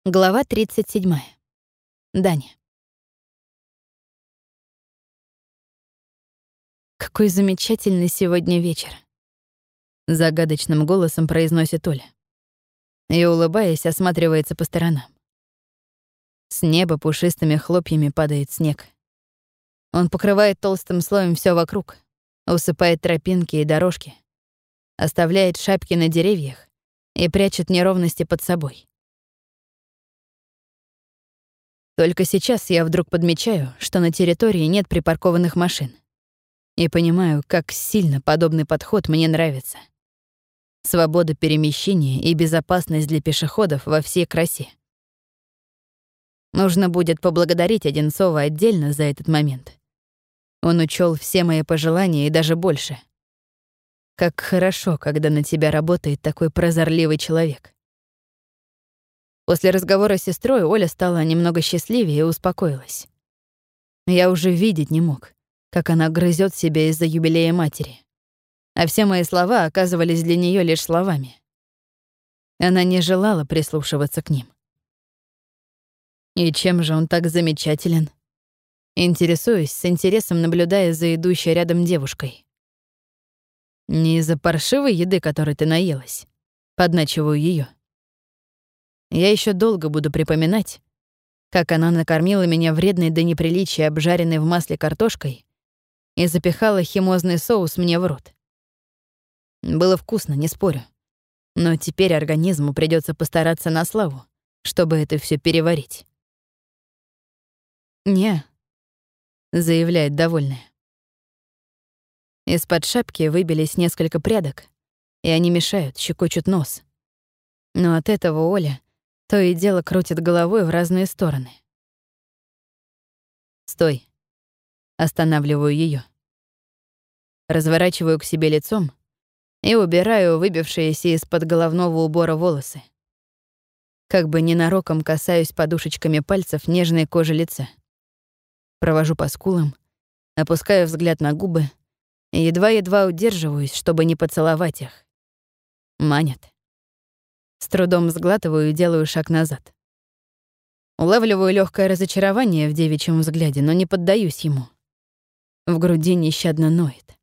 Глава 37. Даня. «Какой замечательный сегодня вечер», — загадочным голосом произносит Оля. И, улыбаясь, осматривается по сторонам. С неба пушистыми хлопьями падает снег. Он покрывает толстым слоем все вокруг, усыпает тропинки и дорожки, оставляет шапки на деревьях и прячет неровности под собой. Только сейчас я вдруг подмечаю, что на территории нет припаркованных машин. И понимаю, как сильно подобный подход мне нравится. Свобода перемещения и безопасность для пешеходов во всей красе. Нужно будет поблагодарить Одинцова отдельно за этот момент. Он учел все мои пожелания и даже больше. Как хорошо, когда на тебя работает такой прозорливый человек. После разговора с сестрой Оля стала немного счастливее и успокоилась. Я уже видеть не мог, как она грызет себя из-за юбилея матери. А все мои слова оказывались для нее лишь словами. Она не желала прислушиваться к ним. И чем же он так замечателен? Интересуюсь, с интересом наблюдая за идущей рядом девушкой. Не из-за паршивой еды, которой ты наелась. Подначиваю ее. Я еще долго буду припоминать, как она накормила меня вредной до неприличия обжаренной в масле картошкой и запихала химозный соус мне в рот. Было вкусно, не спорю. Но теперь организму придется постараться на славу, чтобы это все переварить. «Не», — заявляет довольная. Из-под шапки выбились несколько прядок, и они мешают, щекочут нос. Но от этого Оля то и дело крутит головой в разные стороны. «Стой», — останавливаю ее. Разворачиваю к себе лицом и убираю выбившиеся из-под головного убора волосы. Как бы ненароком касаюсь подушечками пальцев нежной кожи лица. Провожу по скулам, опускаю взгляд на губы и едва-едва удерживаюсь, чтобы не поцеловать их. Манят. С трудом сглатываю и делаю шаг назад. Улавливаю легкое разочарование в девичьем взгляде, но не поддаюсь ему. В груди нещадно ноет.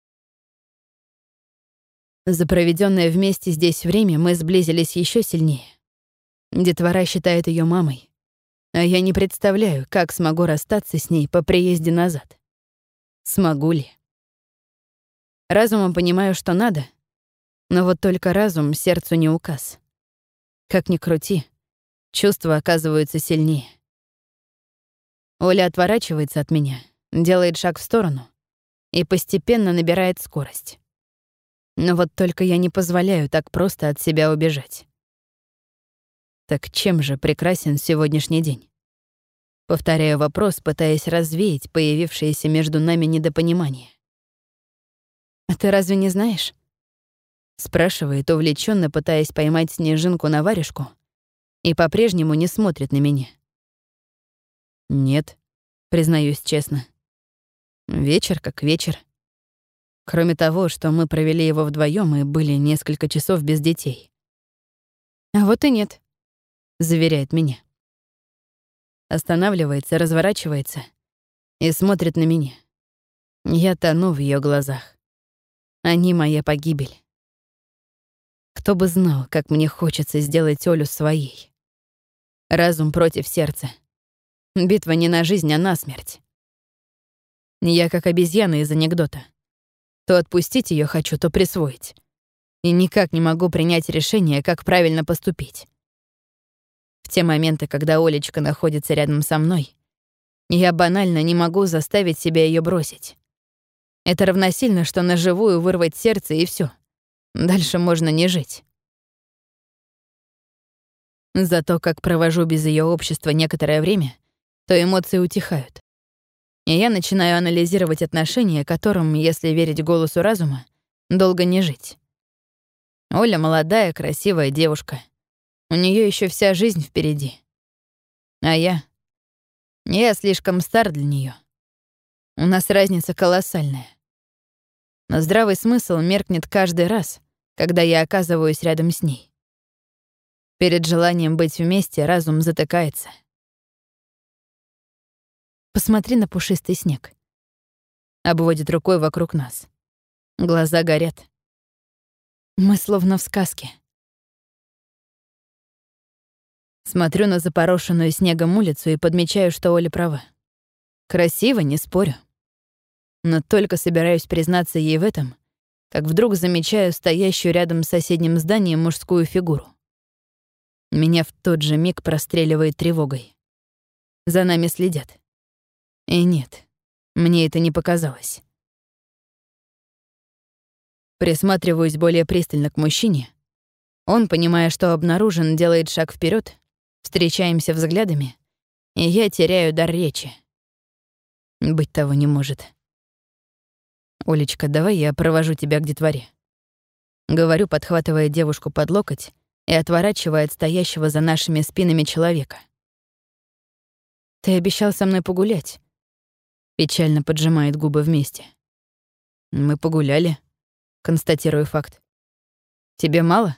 За проведенное вместе здесь время мы сблизились еще сильнее. Детвора считает ее мамой, а я не представляю, как смогу расстаться с ней по приезде назад. Смогу ли? Разумом понимаю, что надо, но вот только разум сердцу не указ. Как ни крути, чувства оказываются сильнее. Оля отворачивается от меня, делает шаг в сторону и постепенно набирает скорость. Но вот только я не позволяю так просто от себя убежать. Так чем же прекрасен сегодняшний день? Повторяю вопрос, пытаясь развеять появившееся между нами недопонимание. «А ты разве не знаешь?» Спрашивает, увлеченно пытаясь поймать снежинку на варежку, и по-прежнему не смотрит на меня. «Нет», признаюсь честно. Вечер как вечер. Кроме того, что мы провели его вдвоем и были несколько часов без детей. «А вот и нет», — заверяет меня. Останавливается, разворачивается и смотрит на меня. Я тону в ее глазах. Они моя погибель. Кто бы знал, как мне хочется сделать Олю своей. Разум против сердца. Битва не на жизнь, а на смерть. Я как обезьяна из анекдота. То отпустить ее хочу, то присвоить. И никак не могу принять решение, как правильно поступить. В те моменты, когда Олечка находится рядом со мной, я банально не могу заставить себя ее бросить. Это равносильно, что наживую вырвать сердце, и все. Дальше можно не жить. Зато как провожу без ее общества некоторое время, то эмоции утихают. И я начинаю анализировать отношения, которым, если верить голосу разума, долго не жить. Оля молодая, красивая девушка. У нее еще вся жизнь впереди. А я слишком стар для нее. У нас разница колоссальная. Но здравый смысл меркнет каждый раз, когда я оказываюсь рядом с ней. Перед желанием быть вместе разум затыкается. Посмотри на пушистый снег. Обводит рукой вокруг нас. Глаза горят. Мы словно в сказке. Смотрю на запорошенную снегом улицу и подмечаю, что Оля права. Красиво, не спорю. Но только собираюсь признаться ей в этом, как вдруг замечаю стоящую рядом с соседним зданием мужскую фигуру. Меня в тот же миг простреливает тревогой. За нами следят. И нет, мне это не показалось. Присматриваюсь более пристально к мужчине. Он, понимая, что обнаружен, делает шаг вперед. Встречаемся взглядами, и я теряю дар речи. Быть того не может. «Олечка, давай я провожу тебя к детворе». Говорю, подхватывая девушку под локоть и отворачивая от стоящего за нашими спинами человека. «Ты обещал со мной погулять», — печально поджимает губы вместе. «Мы погуляли», — констатирую факт. «Тебе мало?»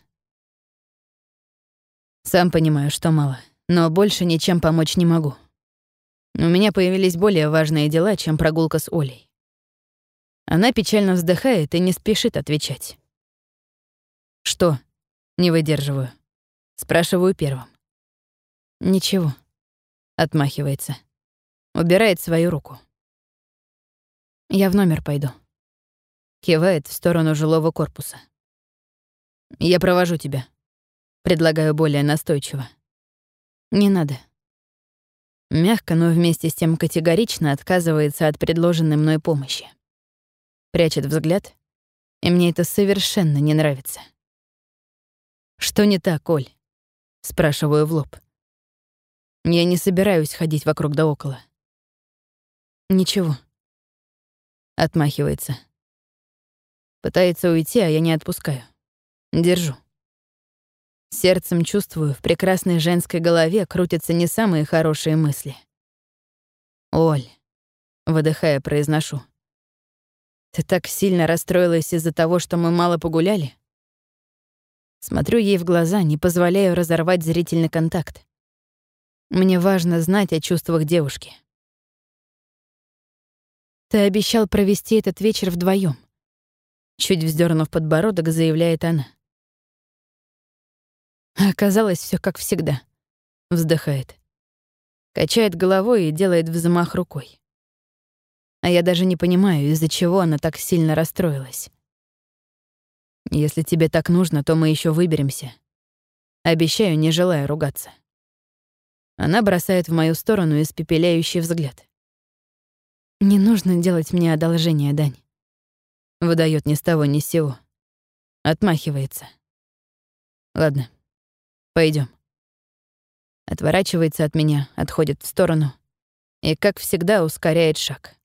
Сам понимаю, что мало, но больше ничем помочь не могу. У меня появились более важные дела, чем прогулка с Олей. Она печально вздыхает и не спешит отвечать. «Что?» — не выдерживаю. Спрашиваю первым. «Ничего», — отмахивается. Убирает свою руку. «Я в номер пойду». Кивает в сторону жилого корпуса. «Я провожу тебя», — предлагаю более настойчиво. «Не надо». Мягко, но вместе с тем категорично отказывается от предложенной мной помощи. Прячет взгляд, и мне это совершенно не нравится. «Что не так, Оль?» — спрашиваю в лоб. Я не собираюсь ходить вокруг да около. «Ничего», — отмахивается. Пытается уйти, а я не отпускаю. Держу. Сердцем чувствую, в прекрасной женской голове крутятся не самые хорошие мысли. «Оль», — выдыхая, произношу. «Ты так сильно расстроилась из-за того, что мы мало погуляли?» Смотрю ей в глаза, не позволяю разорвать зрительный контакт. Мне важно знать о чувствах девушки. «Ты обещал провести этот вечер вдвоем. Чуть вздернув подбородок, заявляет она. А оказалось все как всегда. Вздыхает. Качает головой и делает взмах рукой. А я даже не понимаю, из-за чего она так сильно расстроилась. «Если тебе так нужно, то мы еще выберемся. Обещаю, не желая ругаться». Она бросает в мою сторону испепеляющий взгляд. «Не нужно делать мне одолжение, Дань». Выдает ни с того ни с сего. Отмахивается. «Ладно, пойдем. Отворачивается от меня, отходит в сторону и, как всегда, ускоряет шаг.